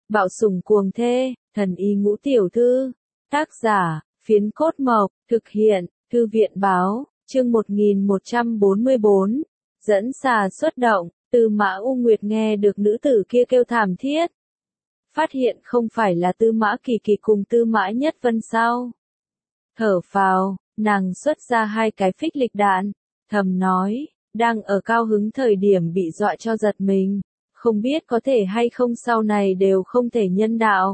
Bạo sủng cuồng thê, thần y ngũ tiểu thư. Tác giả, Phiến Cốt Mộc, thực hiện, Thư viện báo, chương 1144. Dẫn xà xuất động, Tư Mã U Nguyệt nghe được nữ tử kia kêu thảm thiết. Phát hiện không phải là Tư Mã Kỳ Kỳ cùng Tư Mã Nhất Vân sao. Thở phào, nàng xuất ra 2 cái phích lịch đạn, thầm nói, đang ở cao hứng thời điểm bị dọa cho giật mình, không biết có thể hay không sau này đều không thể nhân đạo.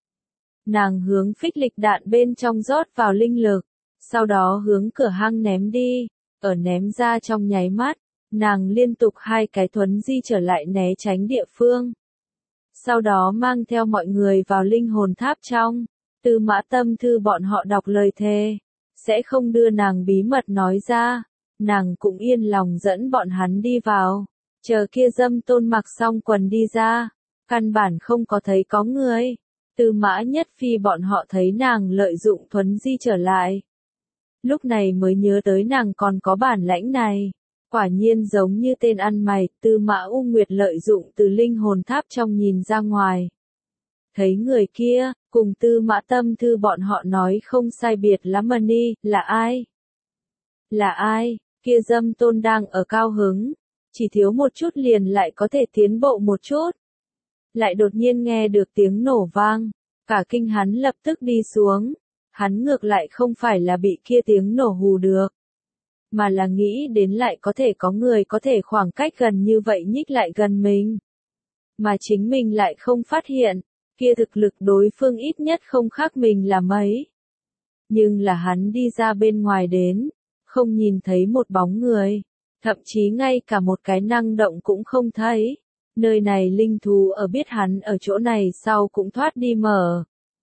Nàng hướng phích lịch đạn bên trong rót vào linh lực, sau đó hướng cửa hang ném đi, ở ném ra trong nháy mắt, nàng liên tục 2 cái thuấn di trở lại né tránh địa phương. Sau đó mang theo mọi người vào linh hồn tháp trong, Tư Mã Tâm Thư bọn họ đọc lời thề, sẽ không đưa nàng bí mật nói ra, nàng cũng yên lòng dẫn bọn hắn đi vào, chờ kia Dâm Tôn mặc xong quần đi ra, căn bản không có thấy có người. Tư Mã Nhất Phi bọn họ thấy nàng lợi dụng thuấn di trở lại. Lúc này mới nhớ tới nàng còn có bản lãnh này. Quả nhiên giống như tên ăn mày, Tư Mã U Nguyệt lợi dụng từ linh hồn tháp trong nhìn ra ngoài. Thấy người kia, cùng Tư Mã Tâm Thư bọn họ nói không sai biệt lắm mà ni, là ai? Là ai? Kia Dâm Tôn đang ở cao hứng, chỉ thiếu một chút liền lại có thể tiến bộ một chút. Lại đột nhiên nghe được tiếng nổ vang, cả kinh hắn lập tức đi xuống, hắn ngược lại không phải là bị kia tiếng nổ hù được, mà là nghĩ đến lại có thể có người có thể khoảng cách gần như vậy nhích lại gần mình, mà chính mình lại không phát hiện, kia thực lực đối phương ít nhất không khác mình là mấy. Nhưng là hắn đi ra bên ngoài đến, không nhìn thấy một bóng người, thậm chí ngay cả một cái năng động cũng không thấy. Nơi này linh thú ở biết hắn ở chỗ này sau cũng thoát đi mở.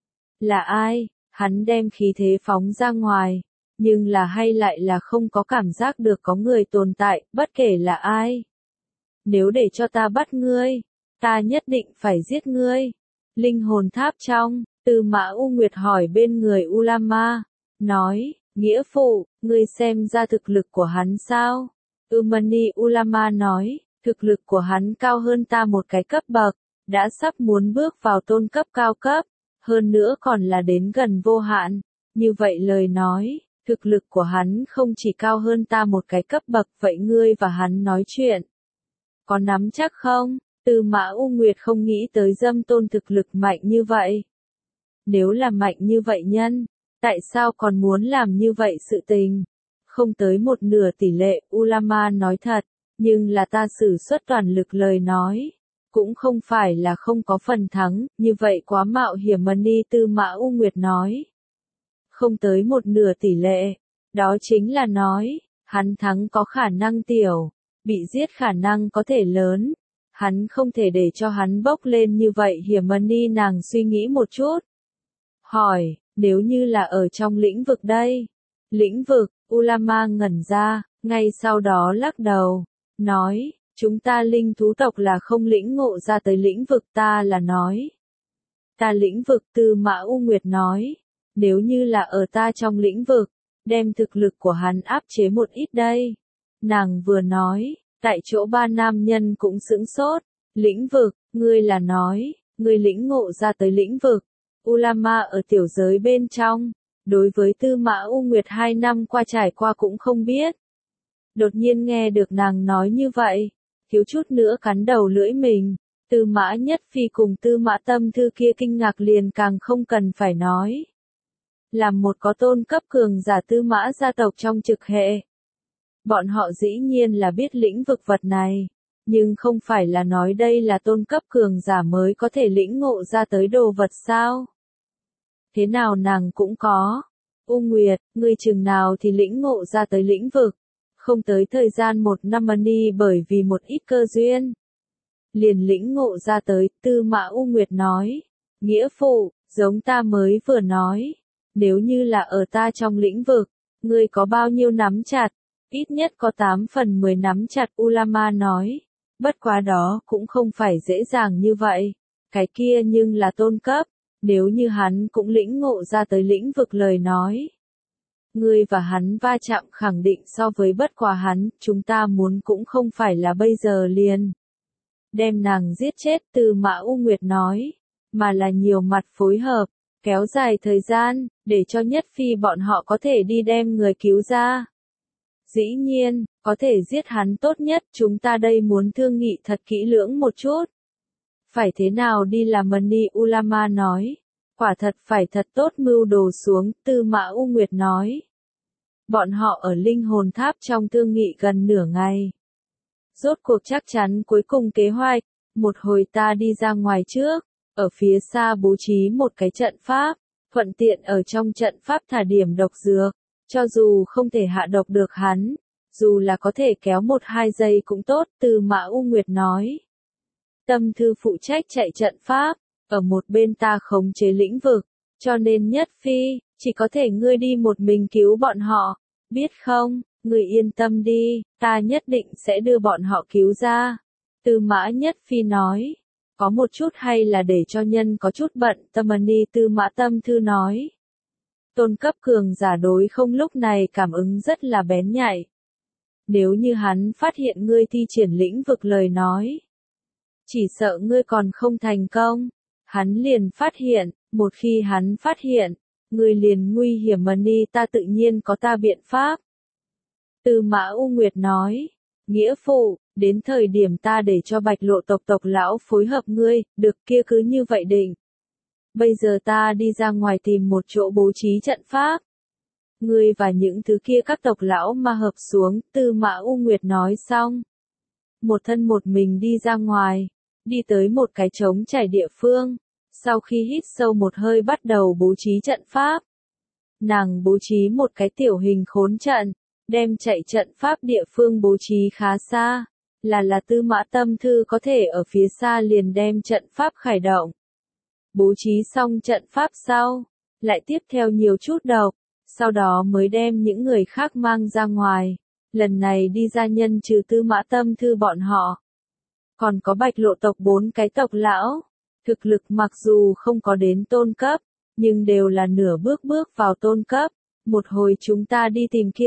Là ai? Hắn đem khí thế phóng ra ngoài, nhưng là hay lại là không có cảm giác được có người tồn tại, bất kể là ai. Nếu để cho ta bắt ngươi, ta nhất định phải giết ngươi. Linh hồn tháp trong, Tư Mã U Nguyệt hỏi bên người Ulama, nói, nghĩa phụ, ngươi xem ra thực lực của hắn sao? Umani Ulama nói, thực lực của hắn cao hơn ta một cái cấp bậc, đã sắp muốn bước vào tôn cấp cao cấp, hơn nữa còn là đến gần vô hạn. Như vậy lời nói, thực lực của hắn không chỉ cao hơn ta một cái cấp bậc, vậy ngươi và hắn nói chuyện. Có nắm chắc không? Tư Mã U Nguyệt không nghĩ tới Dâm Tôn thực lực mạnh như vậy. Nếu là mạnh như vậy nhân, tại sao còn muốn làm như vậy sự tình? Không tới một nửa tỷ lệ, Ulama nói thật. Nhưng là ta sử xuất toàn lực lời nói, cũng không phải là không có phần thắng, như vậy quá mạo hiểm mà ni. Tư Mã U Nguyệt nói. Không tới một nửa tỷ lệ, đó chính là nói, hắn thắng có khả năng tiểu, bị giết khả năng có thể lớn, hắn không thể để cho hắn bốc lên như vậy hiểm mà ni. Nàng suy nghĩ một chút. Hỏi, nếu như là ở trong lĩnh vực đây? Lĩnh vực, Ulama ngẩn ra, ngay sau đó lắc đầu. Nói, chúng ta linh thú tộc là không lĩnh ngộ ra tới lĩnh vực. Ta là nói, ta lĩnh vực. Tư Mã U Nguyệt nói, nếu như là ở ta trong lĩnh vực, đem thực lực của hắn áp chế một ít đây. Nàng vừa nói, tại chỗ 3 nam nhân cũng sững sốt. Lĩnh vực, ngươi là nói, ngươi lĩnh ngộ ra tới lĩnh vực. Ulama ở tiểu giới bên trong, đối với Tư Mã U Nguyệt 2 năm qua trải qua cũng không biết. Đột nhiên nghe được nàng nói như vậy, thiếu chút nữa cắn đầu lưỡi mình. Tư Mã Nhất Phi cùng Tư Mã Tâm Thư kia kinh ngạc liền càng không cần phải nói. Làm một có tôn cấp cường giả Tư Mã gia tộc trong trực hệ, bọn họ dĩ nhiên là biết lĩnh vực vật này, nhưng không phải là nói đây là tôn cấp cường giả mới có thể lĩnh ngộ ra tới đồ vật sao? Thế nào nàng cũng có. U Nguyệt, ngươi chừng nào thì lĩnh ngộ ra tới lĩnh vực? Không tới thời gian 1 năm mà ni, bởi vì một ít cơ duyên. Liền lĩnh ngộ ra tới. Tư Mã U Nguyệt nói. Nghĩa phụ, giống ta mới vừa nói. Nếu như là ở ta trong lĩnh vực, ngươi có bao nhiêu nắm chặt? Ít nhất có 8 phần 10 nắm chặt. Ulama nói. Bất quá đó cũng không phải dễ dàng như vậy. Cái kia nhưng là tôn cấp. Nếu như hắn cũng lĩnh ngộ ra tới lĩnh vực lời nói, ngươi và hắn va chạm khẳng định so với bất quá hắn, chúng ta muốn cũng không phải là bây giờ liền. Đem nàng giết chết. Tư Mã U Nguyệt nói. mà là nhiều mặt phối hợp, kéo dài thời gian, để cho Nhất Phi bọn họ có thể đi đem người cứu ra. Dĩ nhiên, có thể giết hắn tốt nhất, chúng ta đây muốn thương nghị thật kỹ lưỡng một chút. Phải thế nào đi làm Mani Ulama nói. Quả thật phải thật tốt mưu đồ xuống, Tư Mã U Nguyệt nói. Bọn họ ở linh hồn tháp trong thương nghị gần nửa ngày. Rốt cuộc chắc chắn cuối cùng kế hoạch, một hồi ta đi ra ngoài trước, ở phía xa bố trí một cái trận pháp, thuận tiện ở trong trận pháp thả điểm độc dược, cho dù không thể hạ độc được hắn, dù là có thể kéo 1-2 giây cũng tốt, Tư Mã U Nguyệt nói. Tâm Thư phụ trách chạy trận pháp, ở một bên ta khống chế lĩnh vực, cho nên Nhất Phi, chỉ có thể ngươi đi một mình cứu bọn họ, biết không, ngươi yên tâm đi, ta nhất định sẽ đưa bọn họ cứu ra. Tư Mã Nhất Phi nói, có một chút hay là để cho nhân có chút bận, Mani Tư Mã Tâm Thư nói. Tôn cấp cường giả đối không lúc này cảm ứng rất là bén nhạy. Nếu như hắn phát hiện ngươi thi triển lĩnh vực lời nói, chỉ sợ ngươi còn không thành công. Hắn liền phát hiện, một khi hắn phát hiện, ngươi liền nguy hiểm Mani ta tự nhiên có ta biện pháp. Tư Mã U Nguyệt nói, nghĩa phụ, đến thời điểm ta để cho Bạch Lộ tộc lão phối hợp ngươi, được kia cứ như vậy định. Bây giờ ta đi ra ngoài tìm một chỗ bố trí trận pháp. Ngươi và những thứ kia các tộc lão mà hợp xuống, Tư Mã U Nguyệt nói xong. Một thân một mình đi ra ngoài, đi tới một cái trống trải địa phương, sau khi hít sâu một hơi bắt đầu bố trí trận pháp. Nàng bố trí một cái tiểu hình khốn trận, đem chạy trận pháp địa phương bố trí khá xa, là Tư Mã Tâm Thư có thể ở phía xa liền đem trận pháp khởi động. Bố trí xong trận pháp sau, lại tiếp theo nhiều chút độc, sau đó mới đem những người khác mang ra ngoài. Lần này đi ra nhân trừ Tư Mã Tâm Thư bọn họ. Còn có Bạch Lộ tộc 4 cái tộc lão, thực lực mặc dù không có đến tôn cấp, nhưng đều là nửa bước vào tôn cấp. Một hồi chúng ta đi tìm kia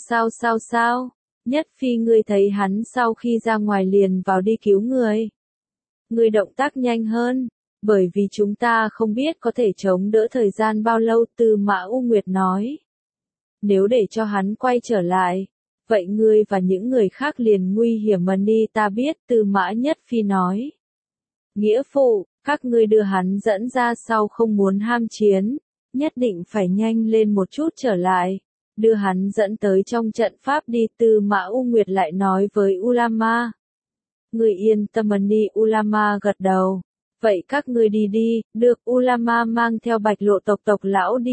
sao. Nhất Phi ngươi thấy hắn sau khi ra ngoài liền vào đi cứu người. Ngươi động tác nhanh hơn, bởi vì chúng ta không biết có thể chống đỡ thời gian bao lâu, Tư Mã U Nguyệt nói. Nếu để cho hắn quay trở lại, vậy ngươi và những người khác liền nguy hiểm Mani ta biết, Tư Mã Nhất Phi nói. Nghĩa phụ, các ngươi đưa hắn dẫn ra sau không muốn ham chiến, nhất định phải nhanh lên một chút trở lại, đưa hắn dẫn tới trong trận pháp đi, Tư Mã U Nguyệt lại nói với Ulama. Ngươi yên tâm Mani Ulama gật đầu. Vậy các ngươi đi đi, được Ulama mang theo Bạch Lộ tộc lão đi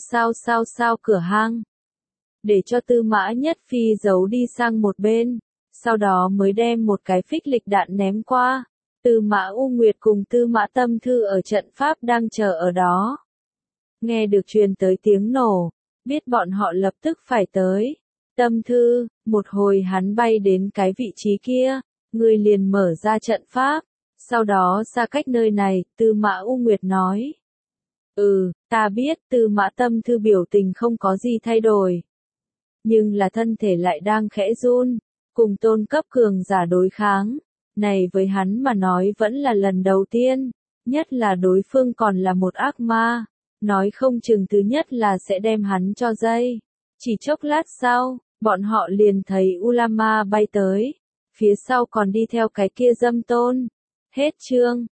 sao cửa hang. Để cho Tư Mã Nhất Phi giấu đi sang một bên, sau đó mới đem một cái phích lịch đạn ném qua. Tư Mã U Nguyệt cùng Tư Mã Tâm Thư ở trận pháp đang chờ ở đó. Nghe được truyền tới tiếng nổ, biết bọn họ lập tức phải tới. Tâm Thư, một hồi hắn bay đến cái vị trí kia, người liền mở ra trận pháp. Sau đó xa cách nơi này, Tư Mã U Nguyệt nói. Ta biết, Tư Mã Tâm Thư biểu tình không có gì thay đổi. Nhưng là thân thể lại đang khẽ run, cùng tôn cấp cường giả đối kháng. Này với hắn mà nói vẫn là lần đầu tiên, nhất là đối phương còn là một ác ma. Nói không chừng thứ nhất là sẽ đem hắn cho dây. Chỉ chốc lát sau, bọn họ liền thấy Ulama bay tới. Phía sau còn đi theo cái kia Dâm Tôn. Hết chương.